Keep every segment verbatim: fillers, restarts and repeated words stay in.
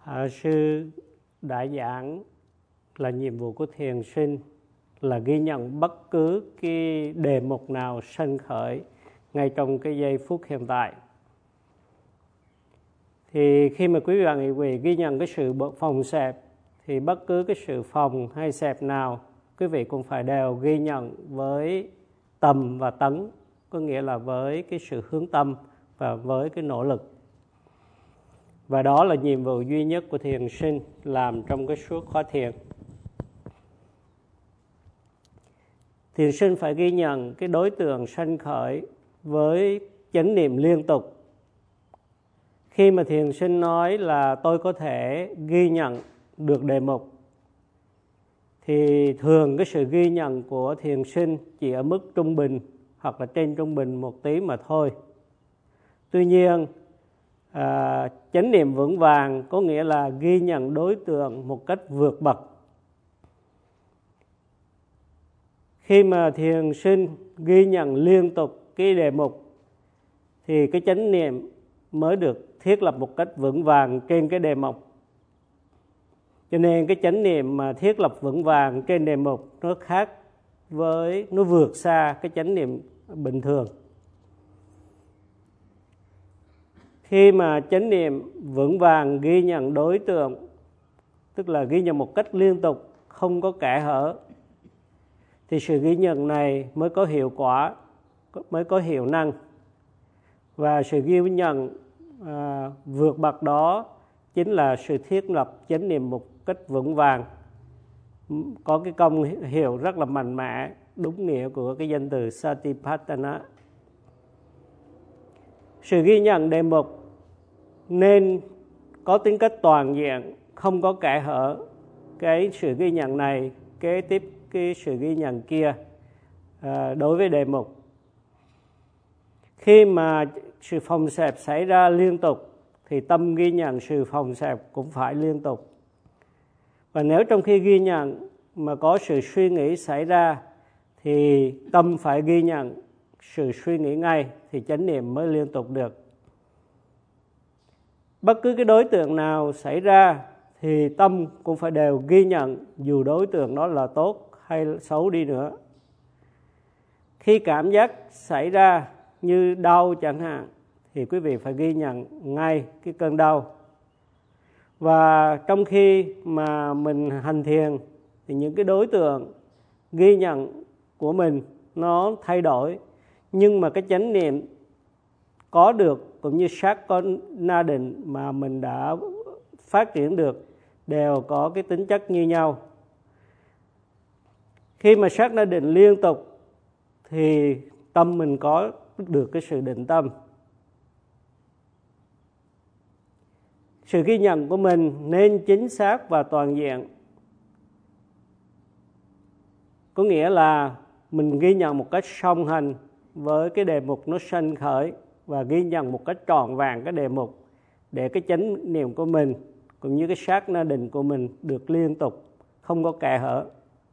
À, sư đã giảng là nhiệm vụ của thiền sinh là ghi nhận bất cứ cái đề mục nào sanh khởi ngay trong cái giây phút hiện tại. Thì khi mà quý vị vị ghi nhận cái sự phòng xẹp, thì bất cứ cái sự phòng hay xẹp nào quý vị cũng phải đều ghi nhận với tầm và tấn, có nghĩa là với cái sự hướng tâm và với cái nỗ lực. Và đó là nhiệm vụ duy nhất của thiền sinh làm trong cái suốt khóa thiền. Thiền sinh phải ghi nhận cái đối tượng sanh khởi với chánh niệm liên tục. Khi mà thiền sinh nói là tôi có thể ghi nhận được đề mục, thì thường cái sự ghi nhận của thiền sinh chỉ ở mức trung bình hoặc là trên trung bình một tí mà thôi. Tuy nhiên, à, chánh niệm vững vàng có nghĩa là ghi nhận đối tượng một cách vượt bậc. Khi mà thiền sinh ghi nhận liên tục cái đề mục, thì cái chánh niệm mới được thiết lập một cách vững vàng trên cái đề mục. Cho nên cái chánh niệm mà thiết lập vững vàng trên đề mục nó khác với, nó vượt xa cái chánh niệm bình thường. Khi mà chánh niệm vững vàng ghi nhận đối tượng, tức là ghi nhận một cách liên tục, không có kẽ hở, thì sự ghi nhận này mới có hiệu quả, mới có hiệu năng. Và sự ghi nhận à, vượt bậc đó chính là sự thiết lập chánh niệm một cách vững vàng, có cái công hiệu rất là mạnh mẽ, đúng nghĩa của cái danh từ Satipatthana. Sự ghi nhận đề mục nên có tính cách toàn diện, không có kẽ hở. Cái sự ghi nhận này kế tiếp cái sự ghi nhận kia à, đối với đề mục. Khi mà sự phòng xẹp xảy ra liên tục, thì tâm ghi nhận sự phòng xẹp cũng phải liên tục. Và nếu trong khi ghi nhận mà có sự suy nghĩ xảy ra, thì tâm phải ghi nhận sự suy nghĩ ngay, thì chánh niệm mới liên tục được. Bất cứ cái đối tượng nào xảy ra thì tâm cũng phải đều ghi nhận, dù đối tượng đó là tốt hay xấu đi nữa. Khi cảm giác xảy ra như đau chẳng hạn, thì quý vị phải ghi nhận ngay cái cơn đau. Và trong khi mà mình hành thiền, thì những cái đối tượng ghi nhận của mình nó thay đổi, nhưng mà cái chánh niệm có được cũng như sát con na định mà mình đã phát triển được đều có cái tính chất như nhau. Khi mà sát na định liên tục thì tâm mình có được cái sự định tâm. Sự ghi nhận của mình nên chính xác và toàn diện. Có nghĩa là mình ghi nhận một cách song hành với cái đề mục nó sanh khởi, và ghi nhận một cách trọn vẹn cái đề mục, để cái chánh niệm của mình cũng như cái sát na định của mình được liên tục, không có kẽ hở.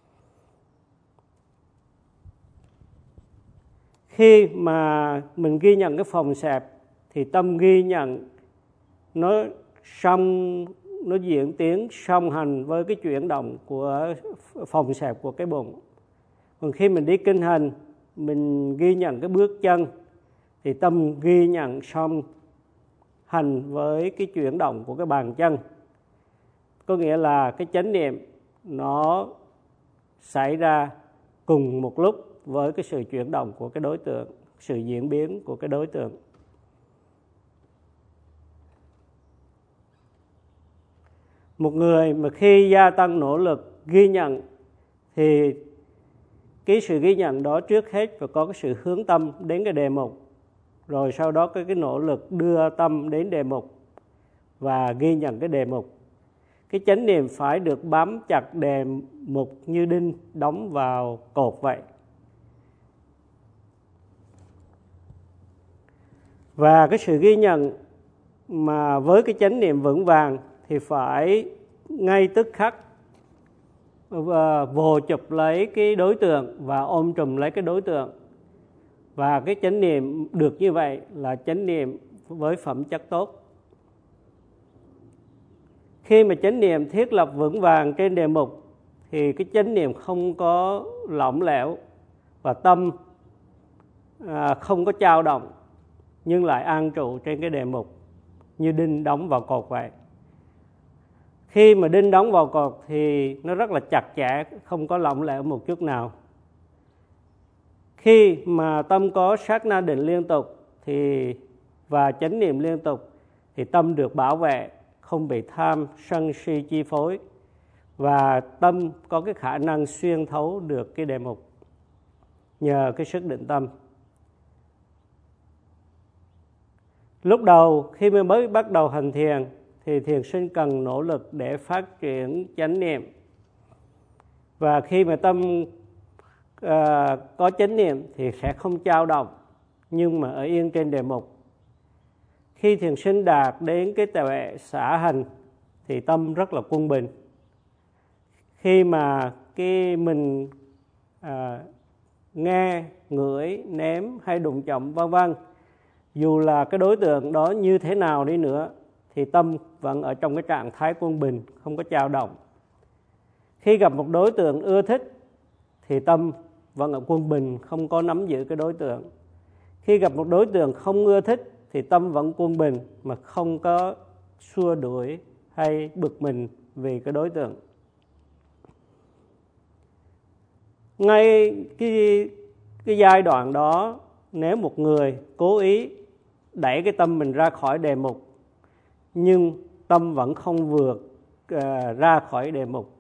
Khi mà mình ghi nhận cái phòng xẹp, thì tâm ghi nhận nó song, nó diễn tiến song hành với cái chuyển động của phòng xẹp của cái bụng. Còn khi mình đi kinh hành, mình ghi nhận cái bước chân, thì tâm ghi nhận song hành với cái chuyển động của cái bàn chân. Có nghĩa là cái chánh niệm nó xảy ra cùng một lúc với cái sự chuyển động của cái đối tượng, sự diễn biến của cái đối tượng. Một người mà khi gia tăng nỗ lực ghi nhận, thì cái sự ghi nhận đó trước hết phải có cái sự hướng tâm đến cái đề mục, rồi sau đó cái, cái nỗ lực đưa tâm đến đề mục và ghi nhận cái đề mục. Cái chánh niệm phải được bám chặt đề mục như đinh đóng vào cột vậy. Và cái sự ghi nhận mà với cái chánh niệm vững vàng thì phải ngay tức khắc vồ chụp lấy cái đối tượng và ôm trùm lấy cái đối tượng. Và cái chánh niệm được như vậy là chánh niệm với phẩm chất tốt. Khi mà chánh niệm thiết lập vững vàng trên đề mục thì cái chánh niệm không có lỏng lẻo và tâm à, không có dao động, nhưng lại an trụ trên cái đề mục như đinh đóng vào cột vậy. Khi mà đinh đóng vào cột thì nó rất là chặt chẽ, không có lỏng lẻo một chút nào. Khi mà tâm có sát na định liên tục thì và chánh niệm liên tục thì tâm được bảo vệ, không bị tham sân si chi phối, và tâm có cái khả năng xuyên thấu được cái đề mục nhờ cái sức định tâm. Lúc đầu khi mà mới bắt đầu hành thiền thì thiền sinh cần nỗ lực để phát triển chánh niệm, và khi mà tâm uh, có chánh niệm thì sẽ không dao động nhưng mà ở yên trên đề mục. Khi thiền sinh đạt đến cái tuệ xả hành thì tâm rất là quân bình. Khi mà cái mình à, nghe, ngửi, nếm hay đụng chạm vân vân, dù là cái đối tượng đó như thế nào đi nữa thì tâm vẫn ở trong cái trạng thái quân bình, không có dao động. Khi gặp một đối tượng ưa thích thì tâm vẫn ở quân bình, không có nắm giữ cái đối tượng. Khi gặp một đối tượng không ưa thích thì tâm vẫn quân bình mà không có xua đuổi hay bực mình vì cái đối tượng. Ngay cái, cái giai đoạn đó, nếu một người cố ý đẩy cái tâm mình ra khỏi đề mục nhưng tâm vẫn không vượt uh, ra khỏi đề mục,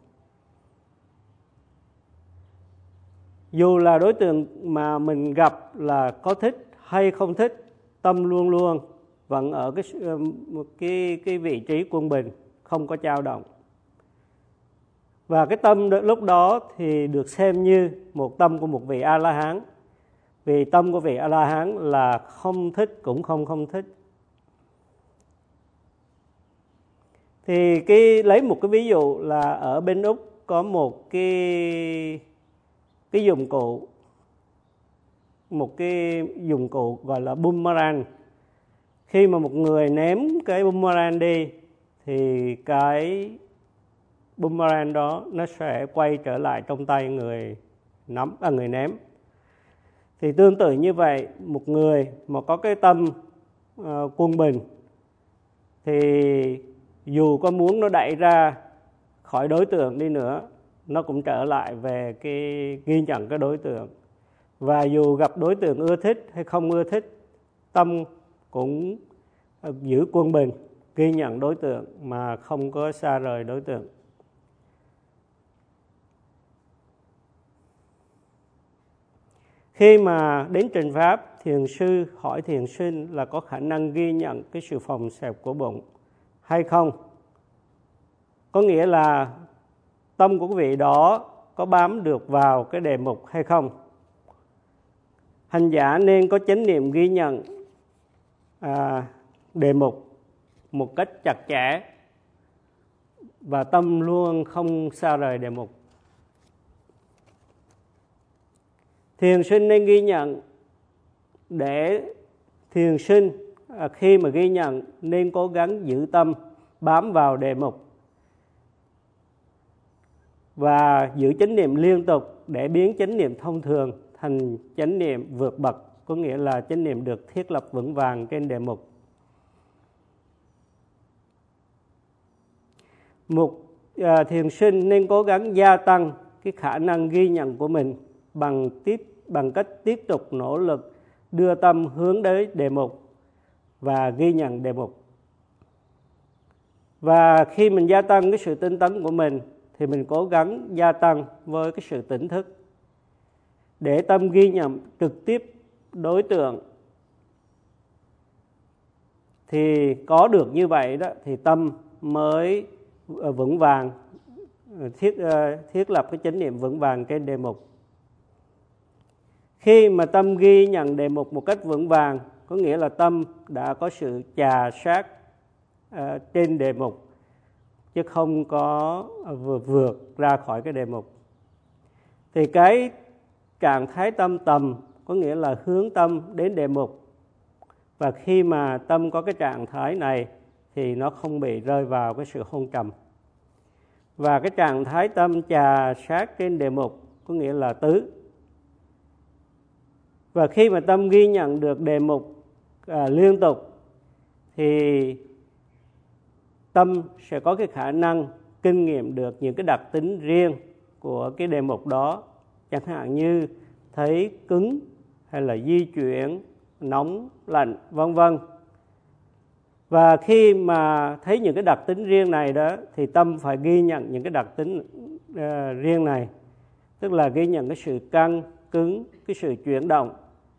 dù là đối tượng mà mình gặp là có thích hay không thích, tâm luôn luôn vẫn ở cái cái cái vị trí quân bình, không có dao động. Và cái tâm lúc đó thì được xem như một tâm của một vị A-la-hán. Vì tâm của vị A-la-hán là không thích cũng không không thích. Thì cái lấy một cái ví dụ là ở bên Úc có một cái cái dụng cụ một cái dụng cụ gọi là boomerang. Khi mà một người ném cái boomerang đi thì cái boomerang đó nó sẽ quay trở lại trong tay người nắm à, người ném. Thì tương tự như vậy, một người mà có cái tâm uh, quân bình thì dù có muốn nó đẩy ra khỏi đối tượng đi nữa, nó cũng trở lại về cái ghi nhận cái đối tượng. Và dù gặp đối tượng ưa thích hay không ưa thích, tâm cũng giữ quân bình, ghi nhận đối tượng mà không có xa rời đối tượng. Khi mà đến trình pháp, thiền sư hỏi thiền sinh là có khả năng ghi nhận cái sự phồng xẹp của bụng hay không. Có nghĩa là tâm của quý vị đó có bám được vào cái đề mục hay không. Hành giả nên có chánh niệm ghi nhận à, đề mục một cách chặt chẽ và tâm luôn không xa rời đề mục. Thiền sinh nên ghi nhận để thiền sinh à, khi mà ghi nhận nên cố gắng giữ tâm bám vào đề mục và giữ chánh niệm liên tục để biến chánh niệm thông thường thành chánh niệm vượt bậc, có nghĩa là chánh niệm được thiết lập vững vàng trên đề mục. Một à, thiền sinh nên cố gắng gia tăng cái khả năng ghi nhận của mình bằng tiếp bằng cách tiếp tục nỗ lực đưa tâm hướng đến đề mục và ghi nhận đề mục. Và khi mình gia tăng cái sự tinh tấn của mình thì mình cố gắng gia tăng với cái sự tỉnh thức để tâm ghi nhận trực tiếp đối tượng. Thì có được như vậy đó thì tâm mới vững vàng, thiết, thiết lập cái chánh niệm vững vàng trên đề mục. Khi mà tâm ghi nhận đề mục một cách vững vàng, có nghĩa là tâm đã có sự chà sát uh, trên đề mục, chứ không có vượt, vượt ra khỏi cái đề mục. Thì cái trạng thái tâm tầm có nghĩa là hướng tâm đến đề mục. Và khi mà tâm có cái trạng thái này thì nó không bị rơi vào cái sự hôn trầm. Và cái trạng thái tâm chà sát trên đề mục có nghĩa là tứ. Và khi mà tâm ghi nhận được đề mục à, liên tục thì tâm sẽ có cái khả năng kinh nghiệm được những cái đặc tính riêng của cái đề mục đó, chẳng hạn như thấy cứng hay là di chuyển, nóng, lạnh, vân vân. Và khi mà thấy những cái đặc tính riêng này đó thì tâm phải ghi nhận những cái đặc tính uh, riêng này, tức là ghi nhận cái sự căng, cứng, cái sự chuyển động.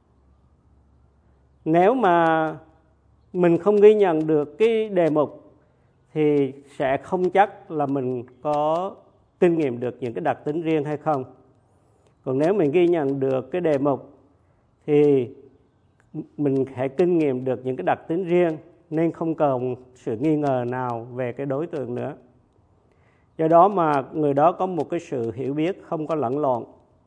Nếu mà mình không ghi nhận được cái đề mục thì sẽ không chắc là mình có kinh nghiệm được những cái đặc tính riêng hay không. Còn nếu mình ghi nhận được cái đề mục thì mình sẽ kinh nghiệm được những cái đặc tính riêng, nên không còn sự nghi ngờ nào về cái đối tượng nữa. Do đó mà người đó có một cái sự hiểu biết không có lẫn lộn.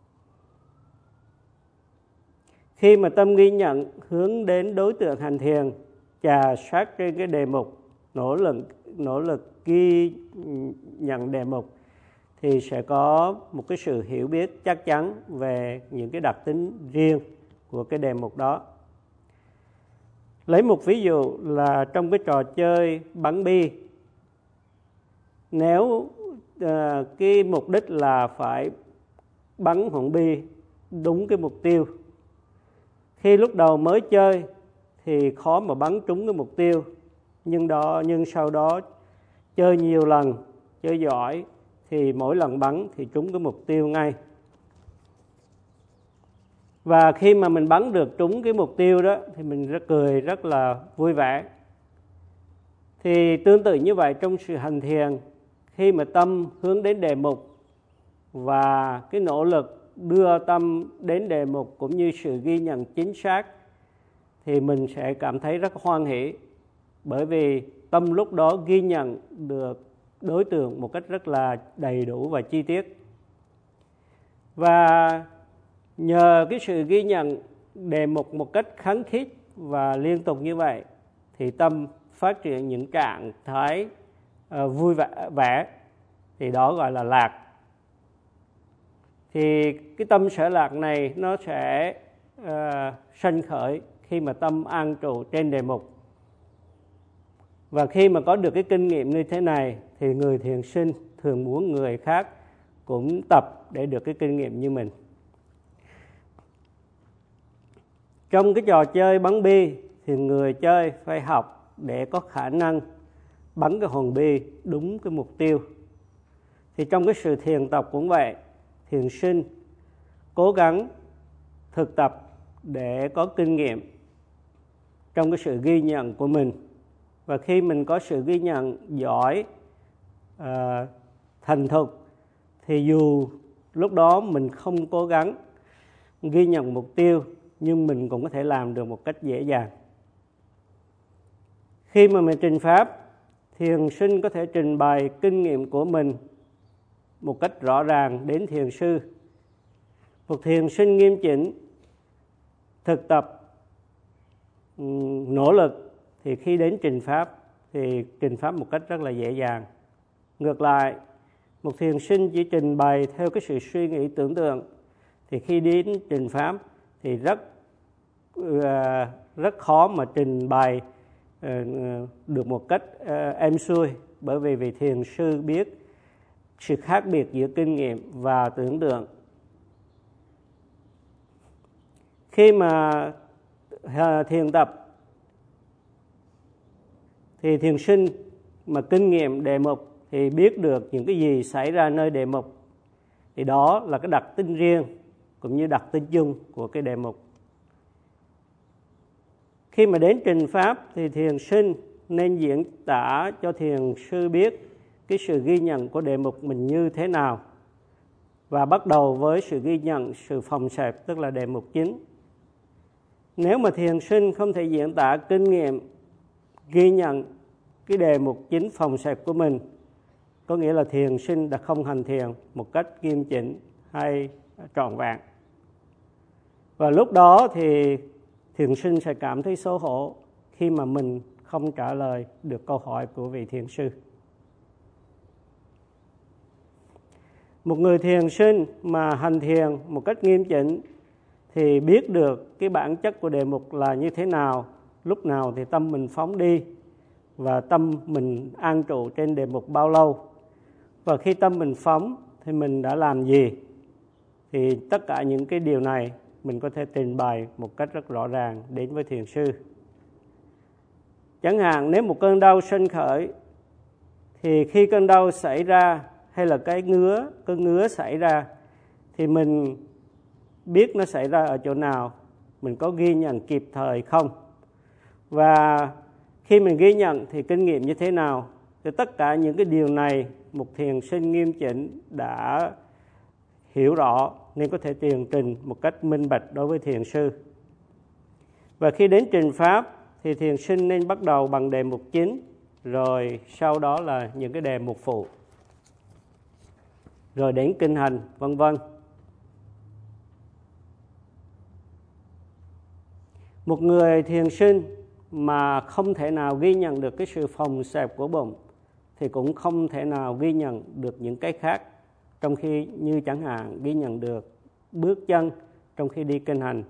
Khi mà tâm ghi nhận hướng đến đối tượng hành thiền, chà sát trên cái đề mục, nỗ lực nỗ lực ghi nhận đề mục, thì sẽ có một cái sự hiểu biết chắc chắn về những cái đặc tính riêng của cái đề mục đó. Lấy một ví dụ là trong cái trò chơi bắn bi, nếu uh, cái mục đích là phải bắn hòn bi đúng cái mục tiêu, khi lúc đầu mới chơi thì khó mà bắn trúng cái mục tiêu, nhưng đó nhưng sau đó chơi nhiều lần, chơi giỏi thì mỗi lần bắn thì trúng cái mục tiêu ngay. Và khi mà mình bắn được trúng cái mục tiêu đó thì mình rất cười, rất là vui vẻ. Thì tương tự như vậy trong sự hành thiền, khi mà tâm hướng đến đề mục và cái nỗ lực đưa tâm đến đề mục cũng như sự ghi nhận chính xác, thì mình sẽ cảm thấy rất hoan hỷ, bởi vì tâm lúc đó ghi nhận được đối tượng một cách rất là đầy đủ và chi tiết. Và nhờ cái sự ghi nhận đề mục một cách khăng khít và liên tục như vậy thì tâm phát triển những trạng thái uh, vui vẻ, vẻ, thì đó gọi là lạc. Thì cái tâm sở lạc này nó sẽ uh, sanh khởi khi mà tâm an trụ trên đề mục. Và khi mà có được cái kinh nghiệm như thế này thì người thiền sinh thường muốn người khác cũng tập để được cái kinh nghiệm như mình. Trong cái trò chơi bắn bi thì người chơi phải học để có khả năng bắn cái hòn bi đúng cái mục tiêu. Thì trong cái sự thiền tập cũng vậy, thiền sinh cố gắng thực tập để có kinh nghiệm trong cái sự ghi nhận của mình. Và khi mình có sự ghi nhận giỏi, uh, thành thục, thì dù lúc đó mình không cố gắng ghi nhận mục tiêu, nhưng mình cũng có thể làm được một cách dễ dàng. Khi mà mình trình pháp, thiền sinh có thể trình bày kinh nghiệm của mình một cách rõ ràng đến thiền sư. Một thiền sinh nghiêm chỉnh, thực tập, nỗ lực, thì khi đến trình pháp thì trình pháp một cách rất là dễ dàng. Ngược lại, một thiền sinh chỉ trình bày theo cái sự suy nghĩ tưởng tượng, thì khi đến trình pháp thì rất uh, rất khó mà trình bày uh, được một cách uh, êm xuôi, bởi vì vị thiền sư biết sự khác biệt giữa kinh nghiệm và tưởng tượng. Khi mà uh, thiền tập thì thiền sinh mà kinh nghiệm đề mục thì biết được những cái gì xảy ra nơi đề mục, thì đó là cái đặc tính riêng cũng như đặc tính chung của cái đề mục. Khi mà đến trình pháp thì thiền sinh nên diễn tả cho thiền sư biết cái sự ghi nhận của đề mục mình như thế nào, và bắt đầu với sự ghi nhận sự phòng xẹp, tức là đề mục chính. Nếu mà thiền sinh không thể diễn tả kinh nghiệm ghi nhận cái đề mục chính phòng xẹp của mình, có nghĩa là thiền sinh đã không hành thiền một cách nghiêm chỉnh hay trọn vẹn. Và lúc đó thì thiền sinh sẽ cảm thấy xấu hổ khi mà mình không không trả lời được câu hỏi của vị thiền sư. Một người thiền sinh mà hành thiền một cách nghiêm chỉnh thì biết được cái bản chất của đề mục là như thế nào, lúc nào thì tâm mình phóng đi và tâm mình an trụ trên đề mục bao lâu. Và khi tâm mình phóng thì mình đã làm gì? Thì tất cả những cái điều này mình có thể trình bày một cách rất rõ ràng đến với thiền sư. Chẳng hạn nếu một cơn đau sanh khởi thì khi cơn đau xảy ra hay là cái ngứa, cơn ngứa xảy ra thì mình biết nó xảy ra ở chỗ nào, mình có ghi nhận kịp thời không? Và khi mình ghi nhận thì kinh nghiệm như thế nào? Thì tất cả những cái điều này một thiền sinh nghiêm chỉnh đã hiểu rõ nên có thể truyền trình một cách minh bạch đối với thiền sư. Và khi đến trình pháp thì thiền sinh nên bắt đầu bằng đề mục chính, rồi sau đó là những cái đề mục phụ, rồi đến kinh hành, vân vân. Một người thiền sinh mà không thể nào ghi nhận được cái sự phồng xẹp của bụng thì cũng không thể nào ghi nhận được những cái khác, trong khi như chẳng hạn ghi nhận được bước chân trong khi đi kinh hành.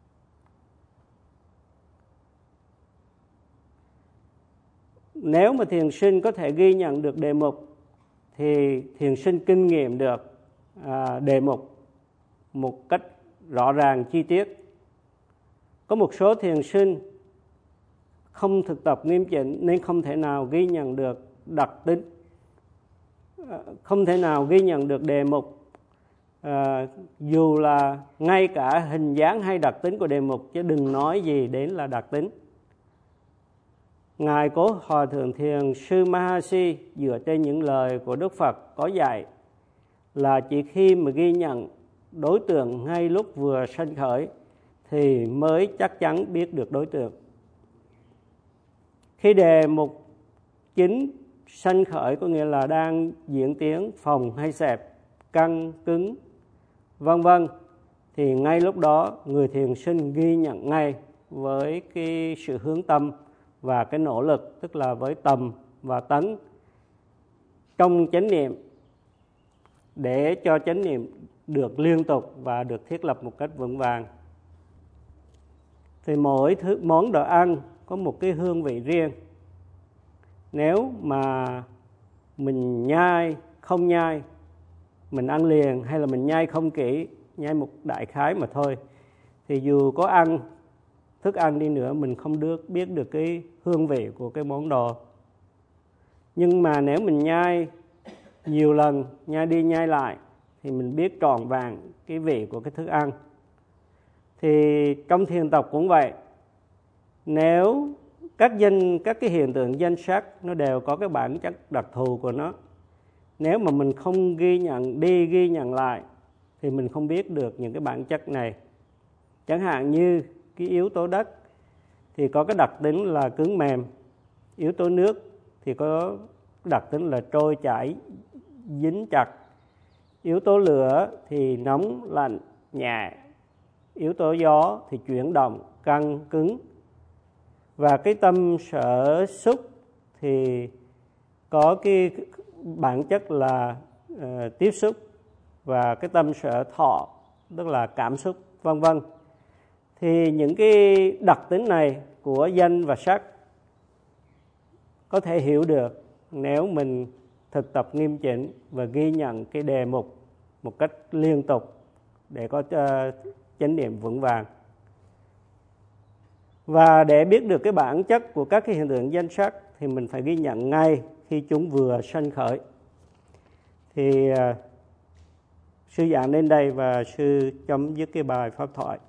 Nếu mà thiền sinh có thể ghi nhận được đề mục thì thiền sinh kinh nghiệm được à, đề mục một cách rõ ràng chi tiết. Có một số thiền sinh không thực tập nghiêm chỉnh nên không thể nào ghi nhận được đặc tính, không thể nào ghi nhận được đề mục, à, dù là ngay cả hình dáng hay đặc tính của đề mục, chứ đừng nói gì đến là đặc tính. Ngài Cố Hòa Thượng Thiền sư Mahasi dựa trên những lời của Đức Phật có dạy là chỉ khi mà ghi nhận đối tượng ngay lúc vừa sanh khởi thì mới chắc chắn biết được đối tượng. Khi đề mục chính sanh khởi có nghĩa là đang diễn tiến phồng hay xẹp, căng, cứng, vân vân, thì ngay lúc đó người thiền sinh ghi nhận ngay với cái sự hướng tâm và cái nỗ lực, tức là với tầm và tấn trong chánh niệm, để cho chánh niệm được liên tục và được thiết lập một cách vững vàng. Thì mỗi thứ món đồ ăn có một cái hương vị riêng. Nếu mà mình nhai, không nhai, mình ăn liền hay là mình nhai không kỹ, nhai một đại khái mà thôi, thì dù có ăn thức ăn đi nữa mình không được biết được cái hương vị của cái món đồ. Nhưng mà nếu mình nhai nhiều lần, nhai đi nhai lại thì mình biết trọn vẹn cái vị của cái thức ăn. Thì trong thiền tập cũng vậy. Nếu các danh các cái hiện tượng danh sắc nó đều có cái bản chất đặc thù của nó, nếu mà mình không ghi nhận đi ghi nhận lại thì mình không biết được những cái bản chất này. Chẳng hạn như cái yếu tố đất thì có cái đặc tính là cứng mềm, yếu tố nước thì có đặc tính là trôi chảy dính chặt, yếu tố lửa thì nóng lạnh nhẹ, yếu tố gió thì chuyển động căng cứng. Và cái tâm sở xúc thì có cái bản chất là uh, tiếp xúc, và cái tâm sở thọ tức là cảm xúc, vân vân. Thì những cái đặc tính này của danh và sắc có thể hiểu được nếu mình thực tập nghiêm chỉnh và ghi nhận cái đề mục một cách liên tục để có uh, chánh niệm vững vàng. Và để biết được cái bản chất của các cái hiện tượng danh sắc thì mình phải ghi nhận ngay khi chúng vừa sanh khởi. Thì uh, sư giảng đến đây và sư chấm dứt cái bài pháp thoại.